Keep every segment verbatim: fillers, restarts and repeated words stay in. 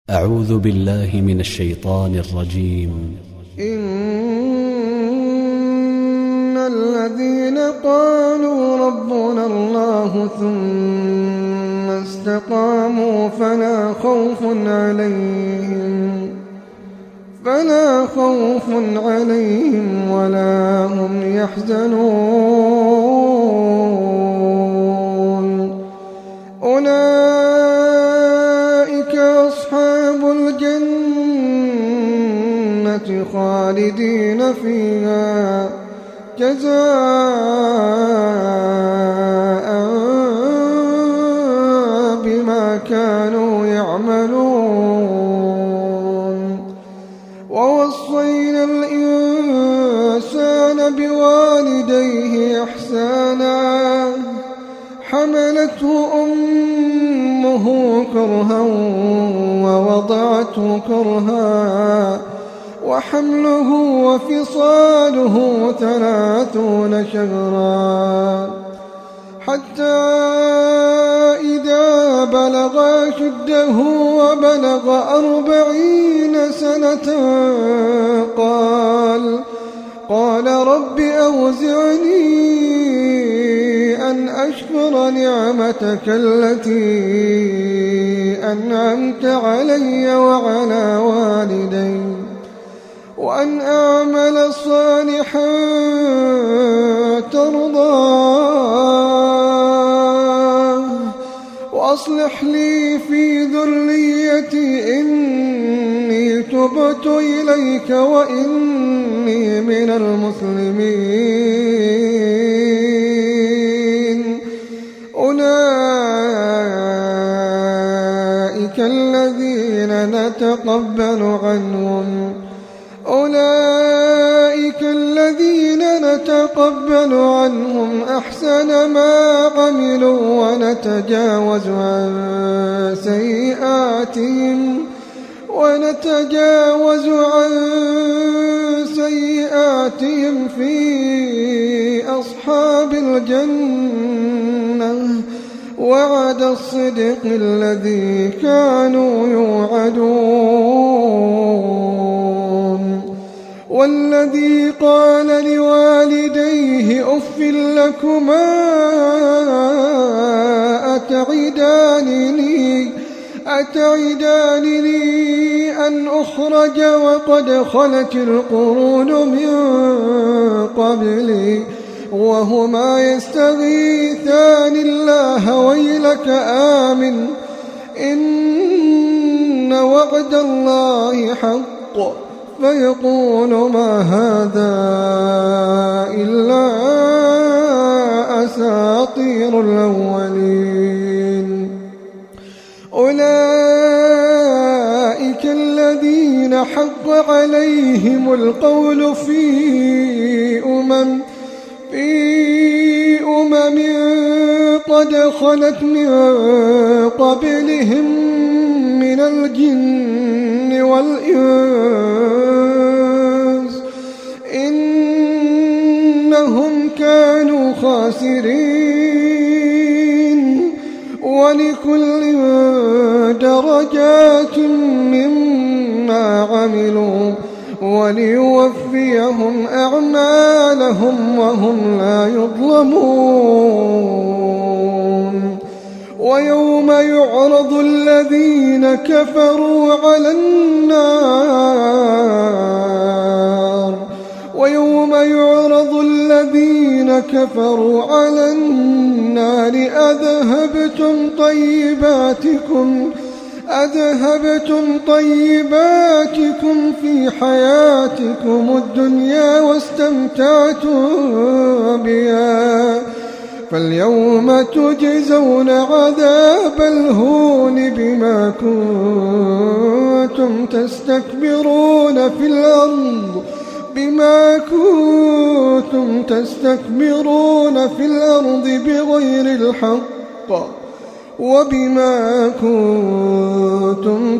أعوذ بالله من الشيطان الرجيم. إن الذين قالوا ربنا الله ثم استقاموا فلا خوف عليهم فلا خوف عليهم ولا هم يحزنون. أولئك أصحاب الجنة خالدين فيها جزاء بما كانوا يعملون. ووصينا الإنسان بوالديه إحسانا حملته أمه كرها ووضعته كرها وحمله وفصاله ثلاثون شهرا حتى إذا بلغ أشده وبلغ أربعين سنة قال قال رب أوزعني أن أشكر نعمتك التي أنعمت علي وعلى والدي وأن أعمل صالحا ترضاه وأصلح لي في ذريتي إني تبت إليك وإني من المسلمين. أولئك الذين نتقبل عنهم أولئك الذين نتقبل عنهم أحسن ما عملوا ونتجاوز عن سيئاتهم ونتجاوز عن سيئاتهم في أصحاب الجنة وعد الصدق الذي كانوا يوعدون. والذي قال لوالديه أف لكما أتعدانني أتعدانني أن أخرج وقد خلت القرون من قبلي وهما يستغيثان الله ويلك آمن إن وعد الله حق فيقول ما هذا إلا أساطير الأولين. أولئك الذين حق عليهم القول في أمم في أمم قد خلت من قبلهم من الجن والإنس إنهم كانوا خاسرين. ولكل درجات مما عملوا وليوفيهم أعمالهم وهم لا يظلمون. ويوم يعرض الذين كفروا على النار ويوم يعرض الذين كفروا على النار أذهبتم طيباتكم أذهبتم طيباتكم في حياتكم الدنيا واستمتعتم بها فاليوم تجزون عذاب الهون بما كنتم تستكبرون في الأرض بما كنتم تستكبرون في الأرض بغير الحق وبما كنتم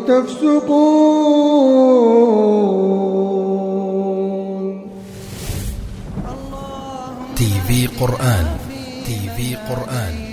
تفسقون. تي في قرآن تي في قرآن